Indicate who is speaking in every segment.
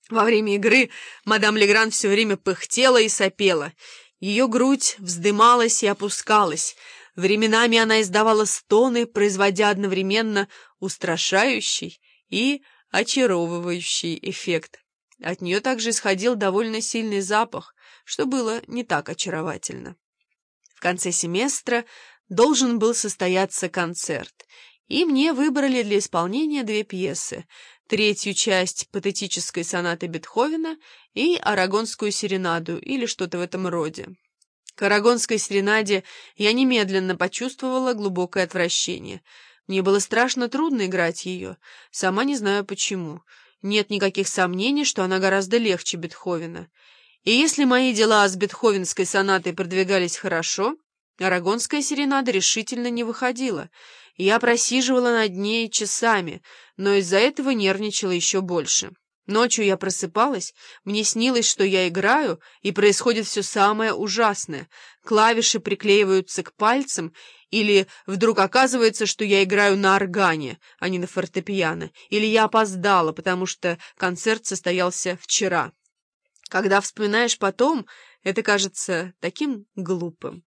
Speaker 1: Во время игры мадам Легран все время пыхтела и сопела. Ее грудь вздымалась и опускалась. Временами она издавала стоны, производя одновременно устрашающий и очаровывающий эффект. От нее также исходил довольно сильный запах, что было не так очаровательно. В конце семестра должен был состояться концерт, и мне выбрали для исполнения две пьесы: третью часть патетической сонаты Бетховена и арагонскую серенаду или что-то в этом роде. К арагонской серенаде я немедленно почувствовала глубокое отвращение. Мне было страшно трудно играть ее, сама не знаю почему. Нет никаких сомнений, что она гораздо легче Бетховена. И если мои дела с бетховенской сонатой продвигались хорошо, арагонская серенада решительно не выходила. Я просиживала над ней часами, но из-за этого нервничала еще больше. Ночью я просыпалась, мне снилось, что я играю, и происходит все самое ужасное. Клавиши приклеиваются к пальцам, или вдруг оказывается, что я играю на органе, а не на фортепиано, или я опоздала, потому что концерт состоялся вчера. Когда вспоминаешь потом, это кажется таким глупым.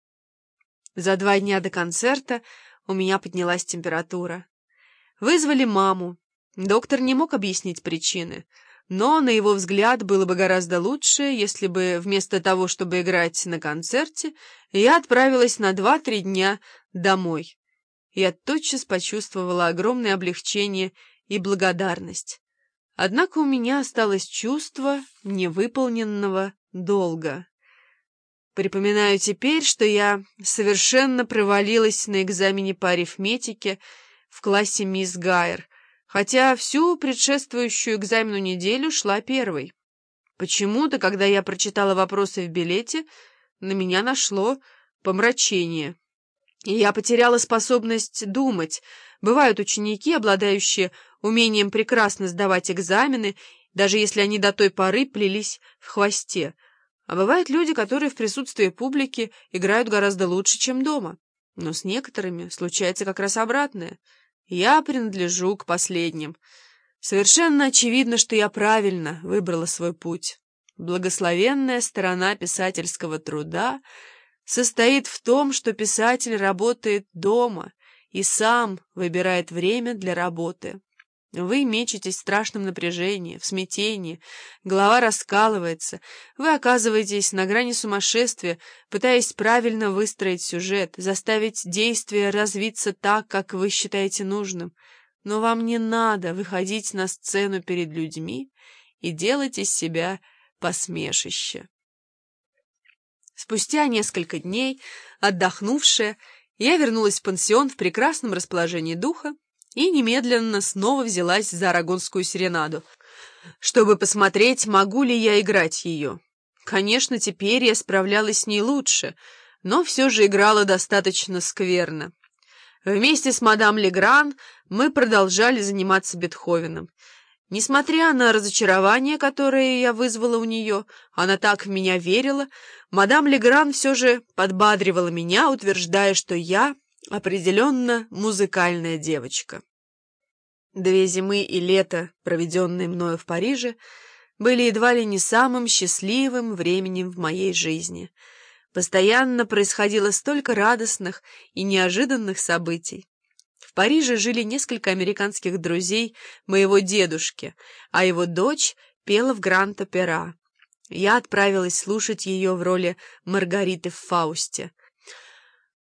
Speaker 1: За 2 дня до концерта у меня поднялась температура. Вызвали маму. Доктор не мог объяснить причины, но, на его взгляд, было бы гораздо лучше, если бы вместо того, чтобы играть на концерте, я отправилась на 2-3 дня домой. Я тотчас почувствовала огромное облегчение и благодарность. Однако у меня осталось чувство невыполненного долга. Припоминаю теперь, что я совершенно провалилась на экзамене по арифметике в классе мисс Гайер, хотя всю предшествующую экзамену неделю шла первой. Почему-то, когда я прочитала вопросы в билете, на меня нашло помрачение, и я потеряла способность думать. Бывают ученики, обладающие умением прекрасно сдавать экзамены, даже если они до той поры плелись в хвосте. А бывают люди, которые в присутствии публики играют гораздо лучше, чем дома. Но с некоторыми случается как раз обратное. Я принадлежу к последним. Совершенно очевидно, что я правильно выбрала свой путь. Благословенная сторона писательского труда состоит в том, что писатель работает дома и сам выбирает время для работы. Вы мечетесь в страшном напряжении, в смятении, голова раскалывается, вы оказываетесь на грани сумасшествия, пытаясь правильно выстроить сюжет, заставить действие развиться так, как вы считаете нужным. Но вам не надо выходить на сцену перед людьми и делать из себя посмешище. Спустя несколько дней, отдохнувшая, я вернулась в пансион в прекрасном расположении духа и немедленно снова взялась за арагонскую серенаду, чтобы посмотреть, могу ли я играть ее. Конечно, теперь я справлялась с ней лучше, но все же играла достаточно скверно. Вместе с мадам Легран мы продолжали заниматься Бетховеном. Несмотря на разочарование, которое я вызвала у нее, она так в меня верила, мадам Легран все же подбадривала меня, утверждая, что я определенно музыкальная девочка. 2 зимы и лето, проведенные мною в Париже, были едва ли не самым счастливым временем в моей жизни. Постоянно происходило столько радостных и неожиданных событий. В Париже жили несколько американских друзей моего дедушки, а его дочь пела в Гранд-Опера. Я отправилась слушать ее в роли Маргариты в «Фаусте».